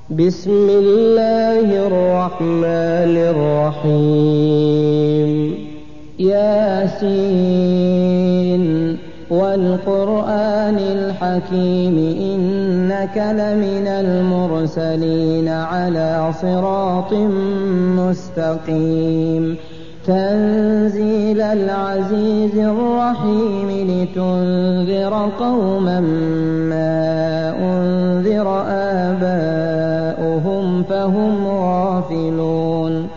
بسم الله الرحمن الرحيم ياسين والقرآن الحكيم إنك لمن المرسلين على صراط مستقيم تنزيل العزيز الرحيم لتنذر قوما ما أنذر آباؤهم فهم غافلون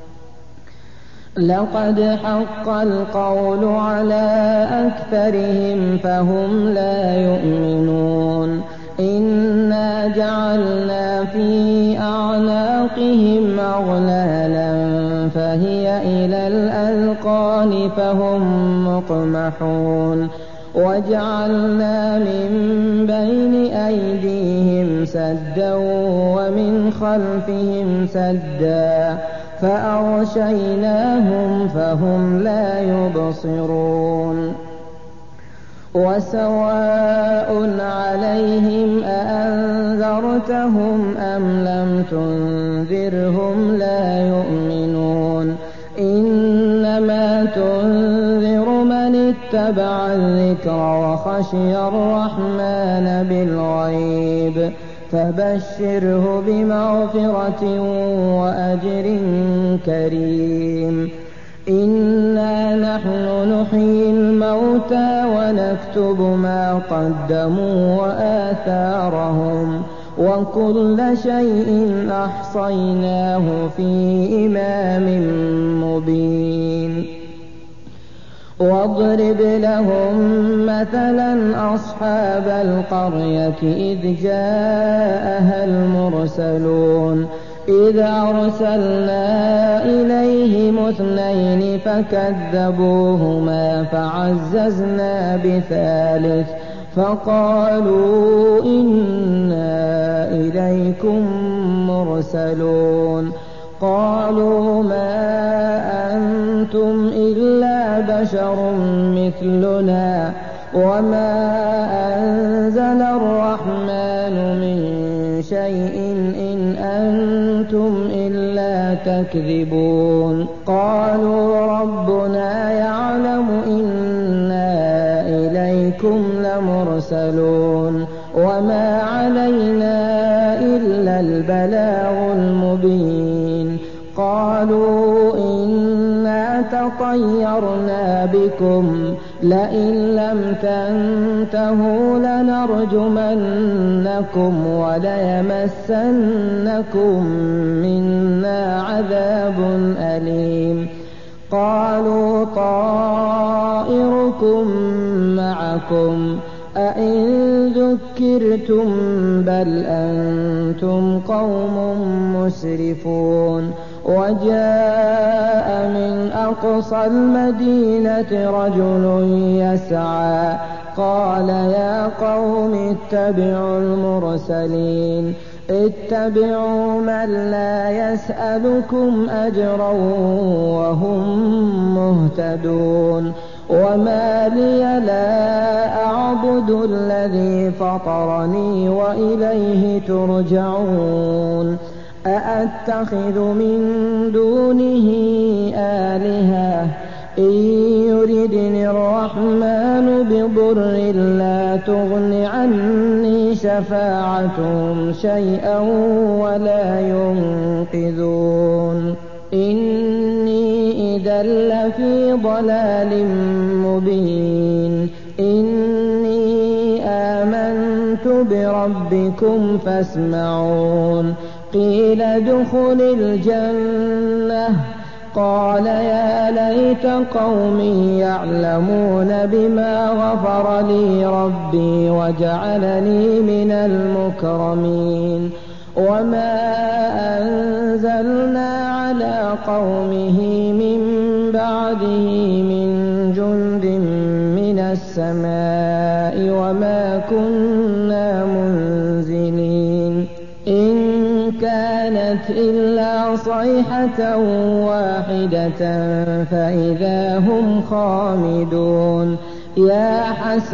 لقد حق القول على أكثرهم فهم لا يؤمنون إنا جعلنا في أعناقهم أغلالا فهي إلى الأذقان فهم مقمحون وجعلنا من بين أيديهم سدا ومن خلفهم سدا فأغشيناهم فهم لا يبصرون وسواء عليهم أأنذرتهم أم لم تنذرهم لا يؤمنون إنما تنذر من اتبع الذكر وخشي الرحمن بالغيب فبشره بمغفرة وأجر كريم إنا نحن نحيي الموتى ونكتب ما قدموا وآثارهم وكل شيء أحصيناه في إمام مبين واضرب لهم مثلا أصحاب القرية إذ جاءها المرسلون إذ أرسلنا إليهم 2 فكذبوهما فعززنا ب3 فقالوا إنا إليكم مرسلون قالوا ما أنتم إلا بشر مثلنا وما أنزل الرحمن من شيء إن أنتم إلا تكذبون قالوا ربنا يعلم إنا إليكم لمرسلون وما علينا إلا البلاغ المبين قالوا إنا تطيرنا بكم لئن لم تنتهوا لنرجمنكم وليمسنكم منا عذاب أليم قالوا طائركم معكم أئن ذكرتم بل أنتم قوم مسرفون وجاء من أقصى المدينة رجل يسعى قال يا قوم اتبعوا المرسلين اتبعوا من لا يسألكم أجرا وهم مهتدون وما لي لا أعبد الذي فطرني وإليه ترجعون أأتخذ من دونه آلهة إن يردني الرحمن بضر لا تغن عني شفاعتهم شيئا ولا ينقذون إني إذا لفي ضلال مبين إني آمنت بربكم فاسمعون قيل ادخل الجنة قال يا ليت قومي يعلمون بما غفر لي ربي وجعلني من المكرمين وما أنزلنا على قومه من بعده من جند من السماء وما كنا منزلين إن كانت إلا صيحة واحدة فإذا هم خامدون يا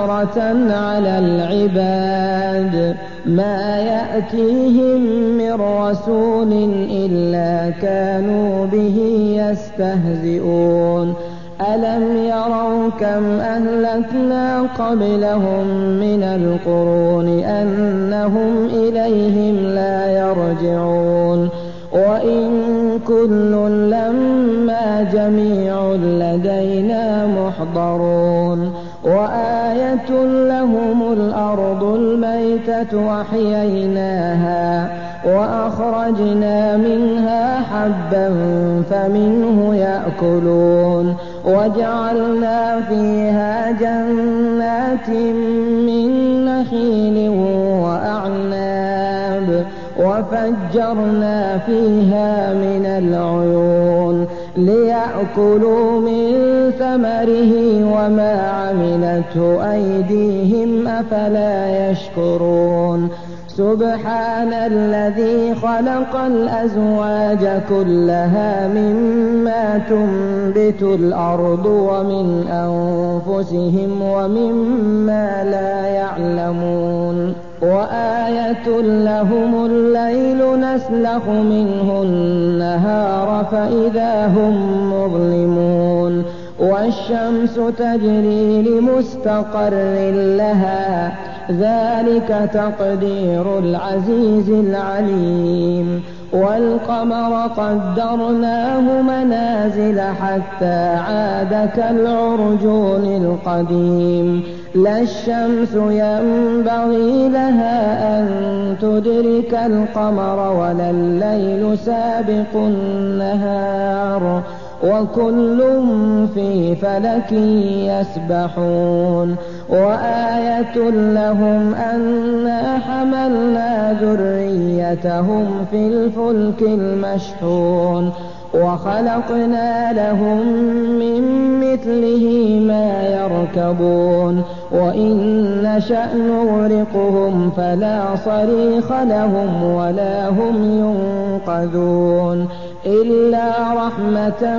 حسرة على العباد ما يأتيهم من رسول إلا كانوا به يستهزئون ألم يروا كم أهلكنا قبلهم من القرون أنهم إليهم لا يرجعون وإن كل لما جميع لدينا محضرون وآية لهم الأرض الميتة أحييناها وأخرجنا منها حبا فمنه يأكلون وجعلنا فيها جنات من نخيل وأعناب وفجرنا فيها من العيون ليأكلوا من ثمره وما عملته أيديهم أفلا يشكرون سبحان الذي خلق الأزواج كلها مما تنبت الأرض ومن أنفسهم ومما لا يعلمون وآية لهم الليل نسلخ منه النهار فإذا هم مظلمون والشمس تجري لمستقر لها ذلك تقدير العزيز العليم والقمر قدرناه منازل حتى عاد كالعرجون القديم لا الشمس ينبغي لها أن تدرك القمر ولا الليل سابق النهار وكل في فلك يسبحون وآية لهم أنا حملنا ذريتهم في الفلك المشحون وخلقنا لهم من مثله ما يركبون وإن نشأ نغرقهم فلا صريخ لهم ولا هم ينقذون إلا رحمة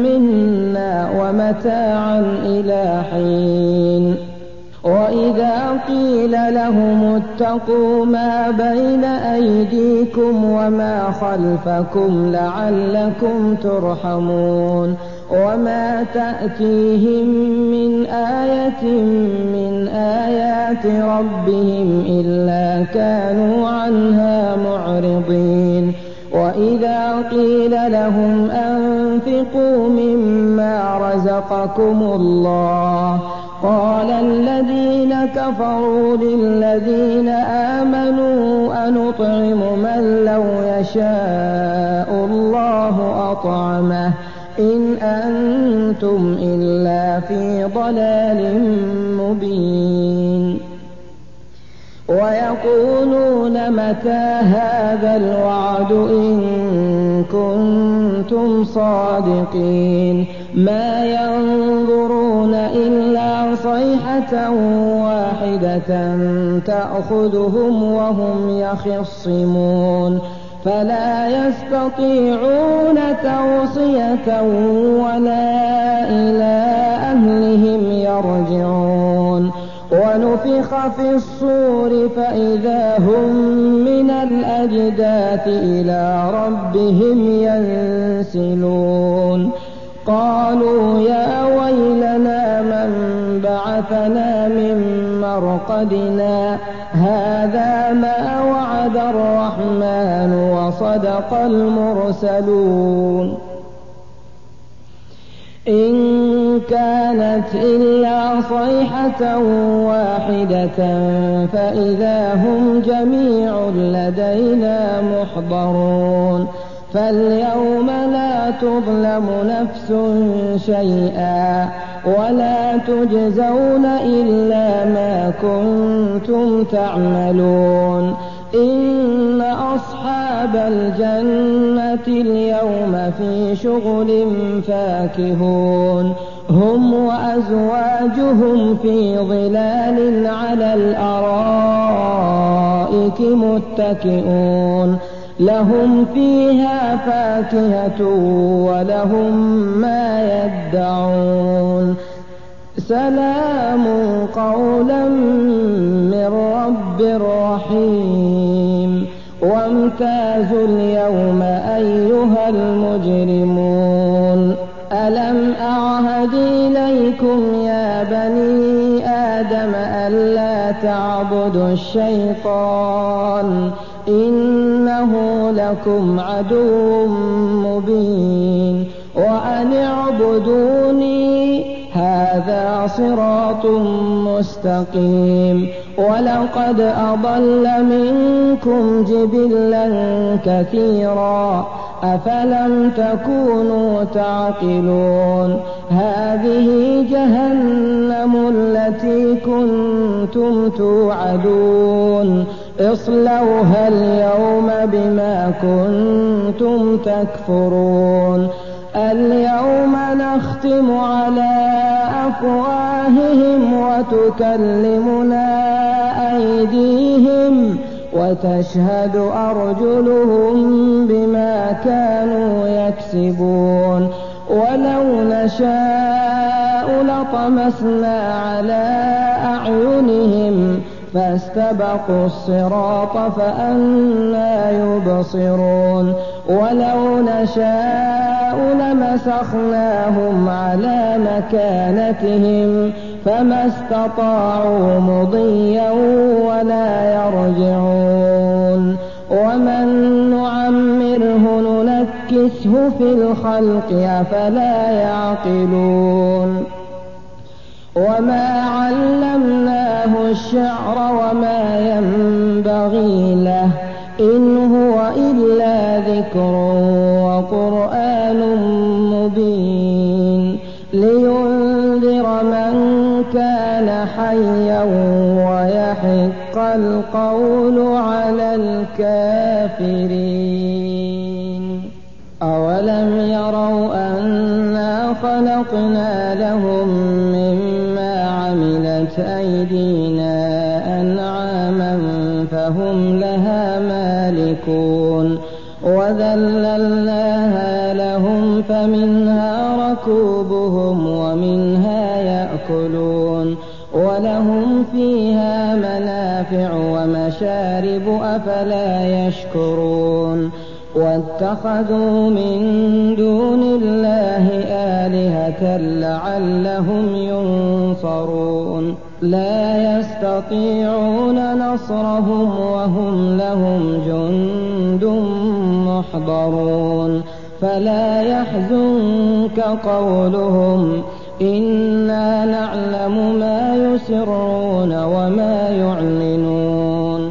منا ومتاعا إلى حين وإذا قيل لهم اتقوا ما بين أيديكم وما خلفكم لعلكم ترحمون وما تأتيهم من آية من آيات ربهم إلا كانوا عنها معرضين وإذا قيل لهم أنفقوا مما رزقكم الله قال الذين كفروا للذين آمنوا أنطعم من لو يشاء الله أطعمه إن أنتم إلا في ضلال مبين ويقولون متى هذا الوعد إن كنتم صادقين ما ينظرون إلا صيحة واحدة تأخذهم وهم يخصمون فلا يستطيعون توصية ولا إلى أهلهم يرجعون ونفخ في الصور فإذا هم من الأجداث إلى ربهم ينسلون قالوا يا ويلنا من بعثنا من مرقدنا هذا ما وعد الرحمن وصدق المرسلون إن كانت إلا صيحة واحدة فإذا هم جميع لدينا محضرون فاليوم لا تظلم نفس شيئا ولا تجزون إلا ما كنتم تعملون إن أصحاب الجنة اليوم في شغل فاكهون هم وأزواجهم في ظلال على الأرائك متكئون لهم فيها فاكهة ولهم ما يدعون سلام قولا من رب رحيم وامتازوا اليوم أيها المجرمون ألم أعهد إليكم يا بني آدم ألا تعبدوا الشيطان إنه لكم عدو مبين وأن اعبدوني هذا صراط مستقيم ولقد أضل منكم جبلا كثيرا أفلم تكونوا تعقلون هذه جهنم التي كنتم توعدون اصلوها اليوم بما كنتم تكفرون اليوم نختم على أفواههم وتكلمنا أيديهم وتشهد أرجلهم بما كانوا يكسبون ولو نشاء لطمسنا على أعينهم فاستبقوا الصراط فأنى يبصرون ولو نشاء لمسخناهم على مكانتهم فما استطاعوا مضيا ولا يرجعون ومن نعمره ننكسه في الخلق أفلا يعقلون وما علمناه الشعر وما ينبغي له إن هو إلا ذكر وقرآن مبين لينذر من كان حيا ويحق القول على الكافرين أولم يروا أنا خلقنا لهم مما عملت أيدينا أنعاما فهم لها مالكون وذللناها لهم فمنها ركوبهم ومنها يأكلون ولهم فيها منافع ومشارب أفلا يشكرون واتخذوا من دون الله آلهة لعلهم ينصرون لا يستطيعون نصرهم وهم لهم جند محضرون فلا يحزنك قولهم إنا نعلم ما يسرون وما يعلنون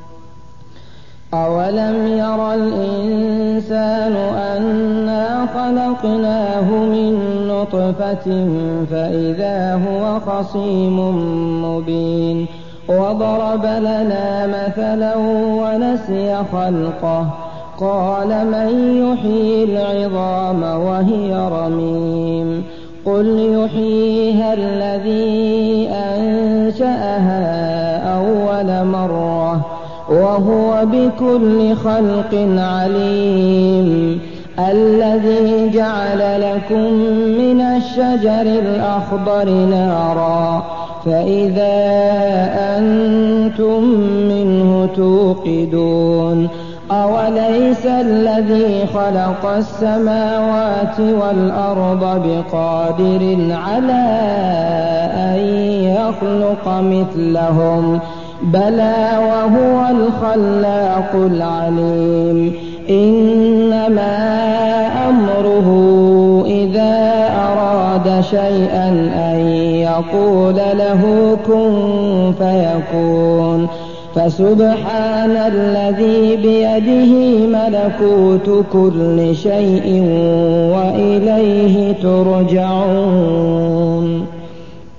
أولم ير الإنسان أنا خلقناه من نطفة فإذا هو خصيم مبين وضرب لنا مثلا ونسي خلقه قال من يحيي العظام وهي رميم قل يحييها الذي أنشأها أول مرة وهو بكل خلق عليم الذي جعل لكم من الشجر الأخضر نارا فإذا أنتم منه توقدون أوليس الذي خلق السماوات والأرض بقادر على أن يخلق مثلهم بلى وهو الخلاق العليم إنما أمره إذا أراد شيئا أن يقول له كن فيكون فسبحان الذي بيده ملكوت كل شيء وإليه ترجعون